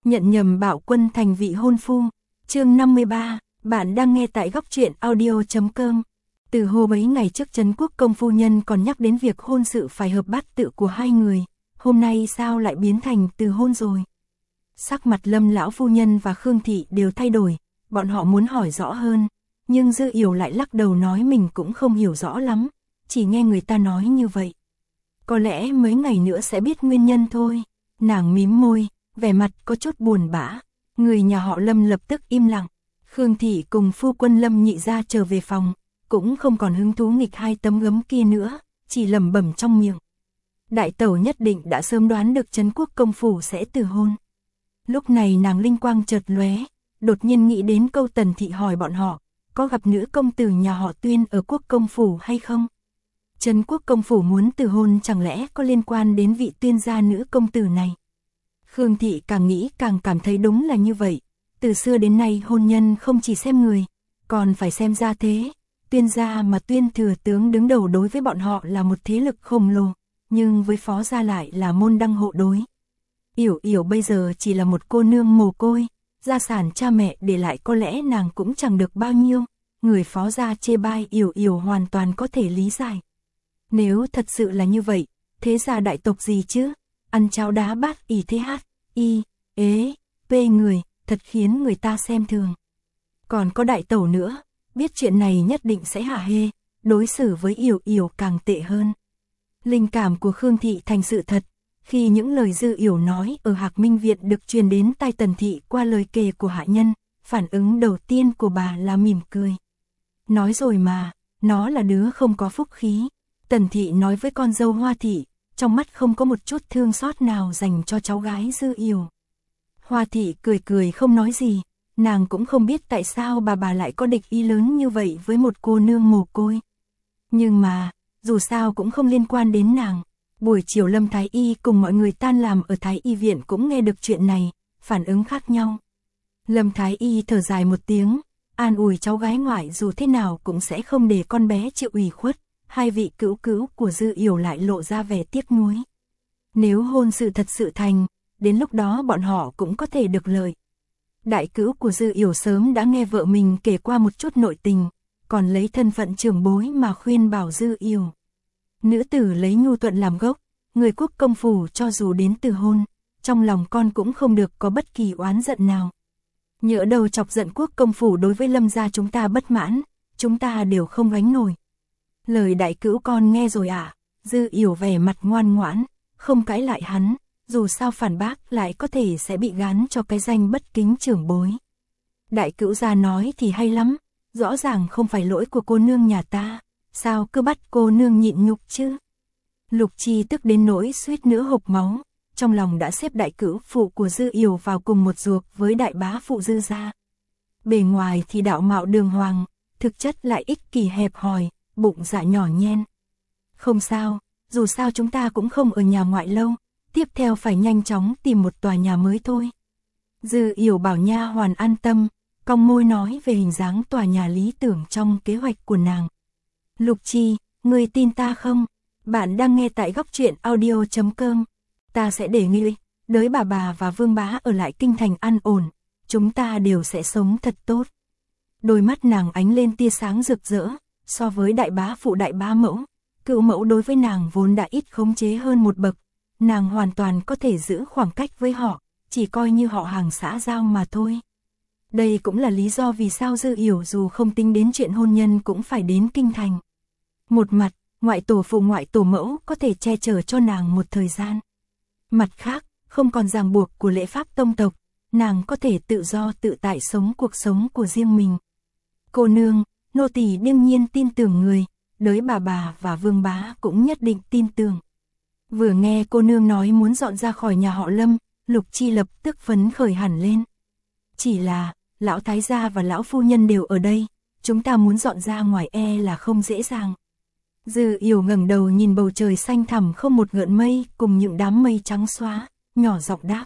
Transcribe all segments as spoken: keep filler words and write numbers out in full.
Nhận nhầm Bảo Quân thành vị hôn phu. Chương năm mươi ba, bạn đang nghe tại góc truyện audio chấm com. Từ hôm ấy ngày trước Trấn Quốc công phu nhân còn nhắc đến việc hôn sự phải hợp bát tự của hai người, hôm nay sao lại biến thành từ hôn rồi? Sắc mặt Lâm lão phu nhân và Khương thị đều thay đổi, bọn họ muốn hỏi rõ hơn, nhưng Dư Yểu lại lắc đầu nói mình cũng không hiểu rõ lắm, chỉ nghe người ta nói như vậy. Có lẽ mấy ngày nữa sẽ biết nguyên nhân thôi. Nàng mím môi, vẻ mặt có chút buồn bã. Người nhà họ Lâm lập tức im lặng. Khương thị cùng phu quân Lâm nhị gia trở về phòng, cũng không còn hứng thú nghịch hai tấm gấm kia nữa, chỉ lẩm bẩm trong miệng. Đại tẩu nhất định đã sớm đoán được Trấn Quốc công phủ sẽ từ hôn. Lúc này nàng linh quang chợt lóe, đột nhiên nghĩ đến câu Tần thị hỏi bọn họ, có gặp nữ công tử nhà họ Tuyên ở Quốc công phủ hay không? Trấn Quốc công phủ muốn từ hôn chẳng lẽ có liên quan đến vị Tuyên gia nữ công tử này? Khương thị càng nghĩ càng cảm thấy đúng là như vậy. Từ xưa đến nay hôn nhân không chỉ xem người, còn phải xem gia thế. Tuyên gia mà Tuyên thừa tướng đứng đầu đối với bọn họ là một thế lực khổng lồ, nhưng với Phó gia lại là môn đăng hộ đối. Yểu Yểu bây giờ chỉ là một cô nương mồ côi, gia sản cha mẹ để lại có lẽ nàng cũng chẳng được bao nhiêu. Người Phó gia chê bai Yểu Yểu hoàn toàn có thể lý giải. Nếu thật sự là như vậy, thế gia đại tộc gì chứ? Ăn cháo đá bát ỉ thế hát, y, ế, pê người, thật khiến người ta xem thường. Còn có đại tẩu nữa, biết chuyện này nhất định sẽ hả hê, đối xử với Yểu Yểu càng tệ hơn. Linh cảm của Khương thị thành sự thật, khi những lời Dư Yểu nói ở Hạc Minh Viện được truyền đến tai Tần thị qua lời kể của hạ nhân, phản ứng đầu tiên của bà là mỉm cười. Nói rồi mà, nó là đứa không có phúc khí. Tần thị nói với con dâu Hoa thị, trong mắt không có một chút thương xót nào dành cho cháu gái Dư Yểu. Hoa thị cười cười không nói gì, nàng cũng không biết tại sao bà bà lại có địch ý lớn như vậy với một cô nương mồ côi. Nhưng mà, dù sao cũng không liên quan đến nàng. Buổi chiều Lâm Thái Y cùng mọi người tan làm ở Thái Y viện cũng nghe được chuyện này, phản ứng khác nhau. Lâm Thái Y thở dài một tiếng, an ủi cháu gái ngoại dù thế nào cũng sẽ không để con bé chịu ủy khuất. Hai vị cữu cữu của Dư Yểu lại lộ ra vẻ tiếc nuối. Nếu hôn sự thật sự thành, đến lúc đó bọn họ cũng có thể được lợi. Đại cữu của Dư Yểu sớm đã nghe vợ mình kể qua một chút nội tình, còn lấy thân phận trưởng bối mà khuyên bảo Dư Yểu. Nữ tử lấy nhu thuận làm gốc, người Quốc công phủ cho dù đến từ hôn, trong lòng con cũng không được có bất kỳ oán giận nào. Nhỡ đầu chọc giận Quốc công phủ đối với Lâm gia chúng ta bất mãn, chúng ta đều không gánh nổi. Lời đại cữu con nghe rồi ạ. À? Dư Yểu vẻ mặt ngoan ngoãn, không cãi lại hắn, dù sao phản bác lại có thể sẽ bị gán cho cái danh bất kính trưởng bối. Đại cữu gia nói thì hay lắm, rõ ràng không phải lỗi của cô nương nhà ta, sao cứ bắt cô nương nhịn nhục chứ? Lục Chi tức đến nỗi suýt nữa hộc máu, trong lòng đã xếp đại cữu phụ của Dư Yểu vào cùng một ruột với đại bá phụ Dư gia. Bề ngoài thì đạo mạo đường hoàng, thực chất lại ích kỷ hẹp hòi, bụng dạ nhỏ nhen. Không sao, dù sao chúng ta cũng không ở nhà ngoại lâu, tiếp theo phải nhanh chóng tìm một tòa nhà mới thôi. Dư Yểu bảo nha hoàn an tâm, cong môi nói về hình dáng tòa nhà lý tưởng trong kế hoạch của nàng. Lục Chi, người tin ta không? Bạn đang nghe tại góc truyện audio chấm com. Ta sẽ để ngươi, đới bà bà và Vương bá ở lại kinh thành an ổn, chúng ta đều sẽ sống thật tốt. Đôi mắt nàng ánh lên tia sáng rực rỡ. So với đại bá phụ đại bá mẫu, cựu mẫu đối với nàng vốn đã ít khống chế hơn một bậc, nàng hoàn toàn có thể giữ khoảng cách với họ, chỉ coi như họ hàng xã giao mà thôi. Đây cũng là lý do vì sao Dư Yểu dù không tính đến chuyện hôn nhân cũng phải đến kinh thành. Một mặt, ngoại tổ phụ ngoại tổ mẫu có thể che chở cho nàng một thời gian. Mặt khác, không còn ràng buộc của lễ pháp tông tộc, nàng có thể tự do tự tại sống cuộc sống của riêng mình. Cô nương, nô tỳ đương nhiên tin tưởng người, đới bà bà và Vương bá cũng nhất định tin tưởng. Vừa nghe cô nương nói muốn dọn ra khỏi nhà họ Lâm, Lục Chi lập tức phấn khởi hẳn lên. Chỉ là, lão thái gia và lão phu nhân đều ở đây, chúng ta muốn dọn ra ngoài e là không dễ dàng. Dư Yểu ngẩng đầu nhìn bầu trời xanh thẳm không một gợn mây cùng những đám mây trắng xóa, nhỏ giọng đáp.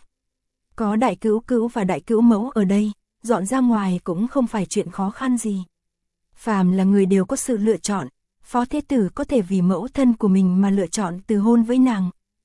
Có đại cữu cữu và đại cữu mẫu ở đây, dọn ra ngoài cũng không phải chuyện khó khăn gì. Phàm là người đều có sự lựa chọn, Phó Thế Tử có thể vì mẫu thân của mình mà lựa chọn từ hôn với nàng,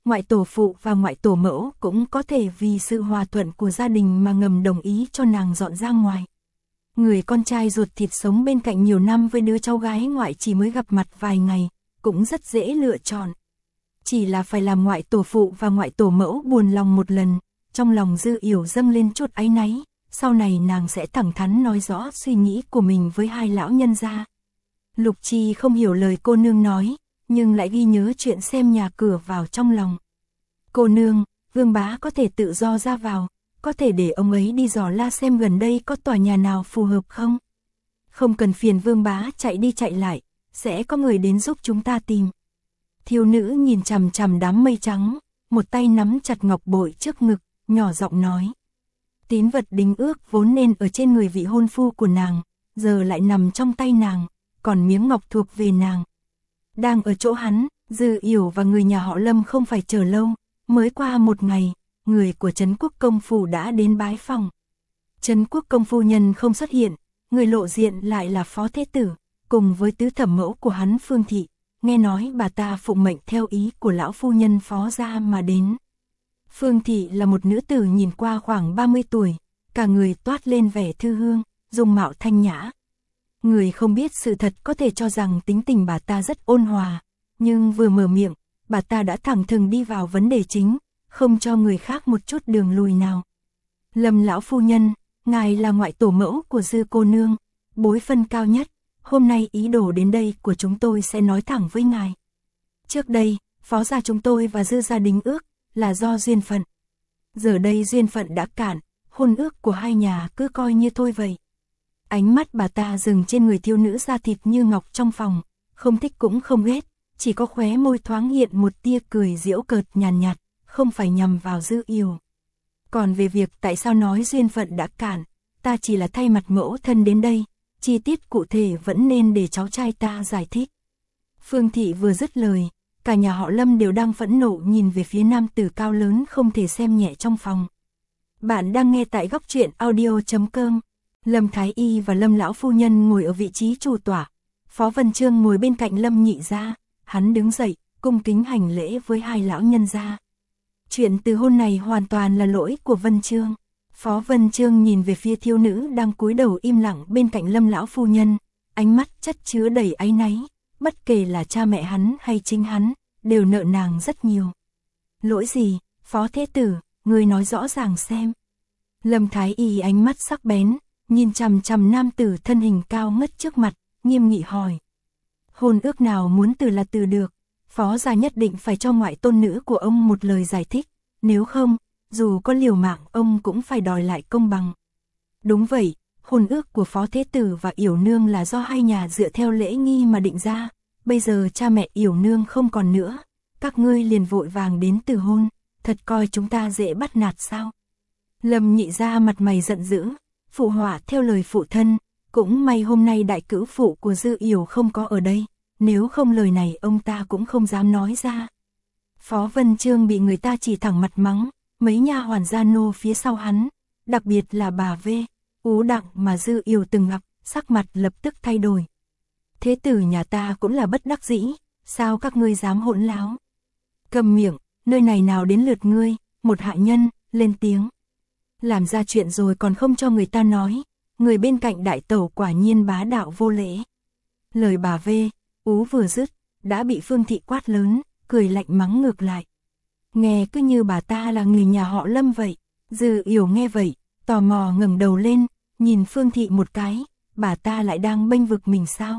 ngoại tổ phụ và ngoại tổ mẫu cũng có thể vì sự hòa thuận của gia đình mà ngầm đồng ý cho nàng dọn ra ngoài. Người con trai ruột thịt sống bên cạnh nhiều năm với đứa cháu gái ngoại chỉ mới gặp mặt vài ngày, cũng rất dễ lựa chọn. Chỉ là phải làm ngoại tổ phụ và ngoại tổ mẫu buồn lòng một lần, trong lòng Dư Yểu dâng lên chút áy náy, sau này nàng sẽ thẳng thắn nói rõ suy nghĩ của mình với hai lão nhân gia. Lục Chi không hiểu lời cô nương nói, nhưng lại ghi nhớ chuyện xem nhà cửa vào trong lòng. Cô nương, Vương bá có thể tự do ra vào, có thể để ông ấy đi dò la xem gần đây có tòa nhà nào phù hợp không? Không cần phiền Vương bá chạy đi chạy lại, sẽ có người đến giúp chúng ta tìm. Thiếu nữ nhìn chằm chằm đám mây trắng, một tay nắm chặt ngọc bội trước ngực, nhỏ giọng nói. Tín vật đính ước vốn nên ở trên người vị hôn phu của nàng, giờ lại nằm trong tay nàng, còn miếng ngọc thuộc về nàng. Đang ở chỗ hắn, Dư Yểu và người nhà họ Lâm không phải chờ lâu, mới qua một ngày, người của Trấn Quốc công phủ đã đến bái phòng. Trấn Quốc công phu nhân không xuất hiện, người lộ diện lại là Phó Thế Tử, cùng với tứ thẩm mẫu của hắn Phương Thị, nghe nói bà ta phụng mệnh theo ý của lão phu nhân Phó gia mà đến. Phương Thị là một nữ tử nhìn qua khoảng ba mươi tuổi, cả người toát lên vẻ thư hương, dung mạo thanh nhã. Người không biết sự thật có thể cho rằng tính tình bà ta rất ôn hòa, nhưng vừa mở miệng, bà ta đã thẳng thừng đi vào vấn đề chính, không cho người khác một chút đường lùi nào. Lâm lão phu nhân, ngài là ngoại tổ mẫu của Dư cô nương, bối phân cao nhất, hôm nay ý đồ đến đây của chúng tôi sẽ nói thẳng với ngài. Trước đây, Phó gia chúng tôi và Dư gia đính ước là do duyên phận. Giờ đây duyên phận đã cạn, hôn ước của hai nhà cứ coi như thôi vậy. Ánh mắt bà ta dừng trên người thiếu nữ da thịt như ngọc trong phòng, không thích cũng không ghét, chỉ có khóe môi thoáng hiện một tia cười giễu cợt nhàn nhạt, nhạt, không phải nhằm vào Dư Yểu. Còn về việc tại sao nói duyên phận đã cạn, ta chỉ là thay mặt mẫu thân đến đây, chi tiết cụ thể vẫn nên để cháu trai ta giải thích. Phương Thị vừa dứt lời, cả nhà họ Lâm đều đang phẫn nộ nhìn về phía nam tử cao lớn không thể xem nhẹ trong phòng. Bạn đang nghe tại góc truyện audio chấm com. Lâm Thái Y và Lâm lão phu nhân ngồi ở vị trí chủ tọa, Phó Vân Chương ngồi bên cạnh Lâm nhị gia, hắn đứng dậy, cung kính hành lễ với hai lão nhân gia. Chuyện từ hôn này hoàn toàn là lỗi của Vân Chương. Phó Vân Chương nhìn về phía thiếu nữ đang cúi đầu im lặng bên cạnh Lâm lão phu nhân, ánh mắt chất chứa đầy áy náy, bất kể là cha mẹ hắn hay chính hắn, đều nợ nàng rất nhiều. Lỗi gì, Phó Thế Tử, ngươi nói rõ ràng xem. Lâm Thái Y ánh mắt sắc bén, nhìn chằm chằm nam tử thân hình cao ngất trước mặt, nghiêm nghị hỏi. Hôn ước nào muốn từ là từ được, Phó gia nhất định phải cho ngoại tôn nữ của ông một lời giải thích, nếu không, dù có liều mạng ông cũng phải đòi lại công bằng. Đúng vậy, hôn ước của Phó Thế Tử và Yểu Nương là do hai nhà dựa theo lễ nghi mà định ra, bây giờ cha mẹ Yểu Nương không còn nữa, các ngươi liền vội vàng đến từ hôn, thật coi chúng ta dễ bắt nạt sao? Lâm nhị gia mặt mày giận dữ, phụ họa theo lời phụ thân, cũng may hôm nay đại cữu phụ của Dư Yểu không có ở đây, nếu không lời này ông ta cũng không dám nói ra. Phó Vân Chương bị người ta chỉ thẳng mặt mắng, mấy nha hoàn gia nô phía sau hắn, đặc biệt là bà V, Ú Đặng mà Dư Yểu từng gặp, sắc mặt lập tức thay đổi. Thế tử nhà ta cũng là bất đắc dĩ, sao các ngươi dám hỗn láo? Cầm miệng, nơi này nào đến lượt ngươi, một hạ nhân, lên tiếng. Làm ra chuyện rồi còn không cho người ta nói, người bên cạnh đại tẩu quả nhiên bá đạo vô lễ. Lời bà V, Ú vừa dứt, đã bị Phương Thị quát lớn, cười lạnh mắng ngược lại. Nghe cứ như bà ta là người nhà họ Lâm vậy. Dư Yểu nghe vậy, tò mò ngẩng đầu lên, nhìn Phương Thị một cái, bà ta lại đang bênh vực mình sao?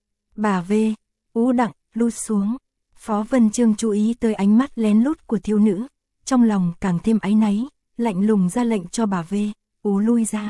Bà V, Ú Đặng, lui xuống. Phó Vân Chương chú ý tới ánh mắt lén lút của thiếu nữ, trong lòng càng thêm áy náy, lạnh lùng ra lệnh cho bà V, Ú lui ra.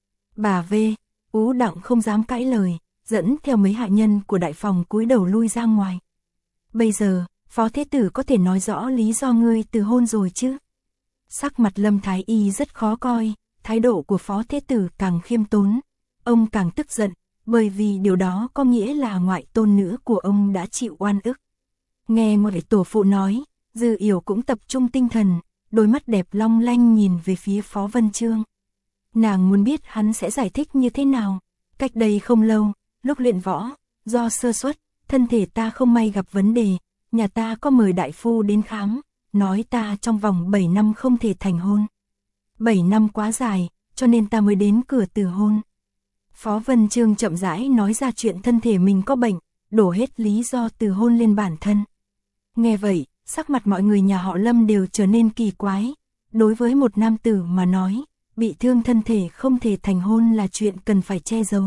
Bà V, Ú Đặng không dám cãi lời, dẫn theo mấy hạ nhân của đại phòng cúi đầu lui ra ngoài. Bây giờ, Phó Thế Tử có thể nói rõ lý do ngươi từ hôn rồi chứ? Sắc mặt Lâm Thái Y rất khó coi, thái độ của Phó Thế Tử càng khiêm tốn, ông càng tức giận, bởi vì điều đó có nghĩa là ngoại tôn nữ của ông đã chịu oan ức. Nghe một tổ phụ nói, Dư Yểu cũng tập trung tinh thần, đôi mắt đẹp long lanh nhìn về phía Phó Vân Chương. Nàng muốn biết hắn sẽ giải thích như thế nào. Cách đây không lâu, lúc luyện võ, do sơ suất, thân thể ta không may gặp vấn đề, nhà ta có mời đại phu đến khám, nói ta trong vòng bảy năm không thể thành hôn. bảy năm quá dài, cho nên ta mới đến cửa từ hôn. Phó Vân Chương chậm rãi nói ra chuyện thân thể mình có bệnh, đổ hết lý do từ hôn lên bản thân. Nghe vậy, sắc mặt mọi người nhà họ Lâm đều trở nên kỳ quái. Đối với một nam tử mà nói, bị thương thân thể không thể thành hôn là chuyện cần phải che giấu.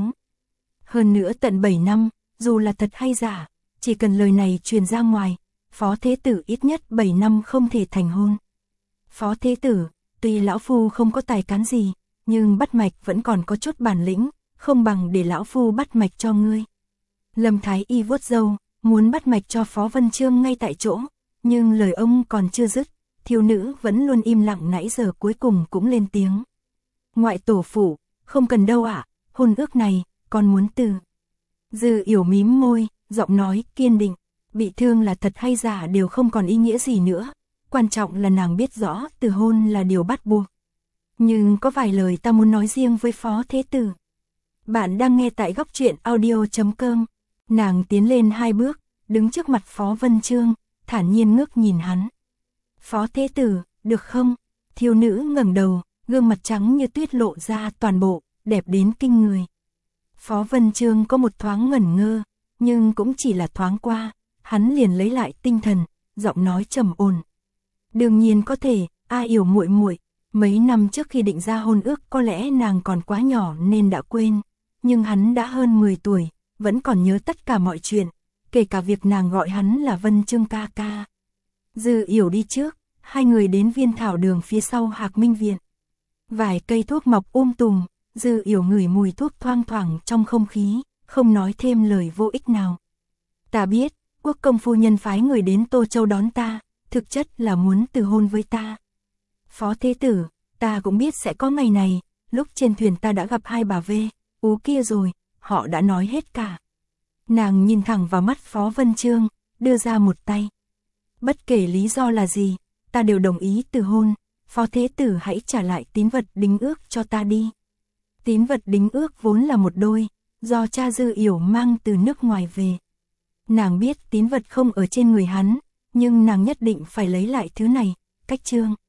Hơn nữa tận bảy năm, dù là thật hay giả, chỉ cần lời này truyền ra ngoài, Phó Thế Tử ít nhất bảy năm không thể thành hôn. Phó Thế Tử, tuy lão phu không có tài cán gì, nhưng bắt mạch vẫn còn có chút bản lĩnh, không bằng để lão phu bắt mạch cho ngươi. Lâm Thái Y vuốt râu, muốn bắt mạch cho Phó Vân Chương ngay tại chỗ, nhưng lời ông còn chưa dứt, thiếu nữ vẫn luôn im lặng nãy giờ cuối cùng cũng lên tiếng. Ngoại tổ phụ, không cần đâu ạ, hôn ước này, con muốn từ. Dư Yểu mím môi, giọng nói kiên định, bị thương là thật hay giả đều không còn ý nghĩa gì nữa, quan trọng là nàng biết rõ từ hôn là điều bắt buộc. Nhưng có vài lời ta muốn nói riêng với Phó Thế Tử. Bạn đang nghe tại góc truyện audio chấm com. Nàng tiến lên hai bước, đứng trước mặt Phó Vân Chương, thản nhiên ngước nhìn hắn. Phó Thế Tử, được không? Thiếu nữ ngẩng đầu, gương mặt trắng như tuyết lộ ra toàn bộ, đẹp đến kinh người. Phó Vân Chương có một thoáng ngẩn ngơ, nhưng cũng chỉ là thoáng qua, hắn liền lấy lại tinh thần, giọng nói trầm ổn. Đương nhiên có thể, A Yểu muội muội, mấy năm trước khi định ra hôn ước có lẽ nàng còn quá nhỏ nên đã quên, nhưng hắn đã hơn mười tuổi, vẫn còn nhớ tất cả mọi chuyện, kể cả việc nàng gọi hắn là Vân Chương ca ca. Dư Yểu đi trước, hai người đến viên thảo đường phía sau Hạc Minh Viện. Vài cây thuốc mọc um tùm, Dư Yểu ngửi mùi thuốc thoang thoảng trong không khí, không nói thêm lời vô ích nào. Ta biết, quốc công phu nhân phái người đến Tô Châu đón ta, thực chất là muốn từ hôn với ta. Phó Thế Tử, ta cũng biết sẽ có ngày này, lúc trên thuyền ta đã gặp hai bà Vê, Ú kia rồi, họ đã nói hết cả. Nàng nhìn thẳng vào mắt Phó Vân Chương, đưa ra một tay. Bất kể lý do là gì, ta đều đồng ý từ hôn, Phó Thế Tử hãy trả lại tín vật đính ước cho ta đi. Tín vật đính ước vốn là một đôi, do cha Dư Yểu mang từ nước ngoài về. Nàng biết tín vật không ở trên người hắn, nhưng nàng nhất định phải lấy lại thứ này, cách chương.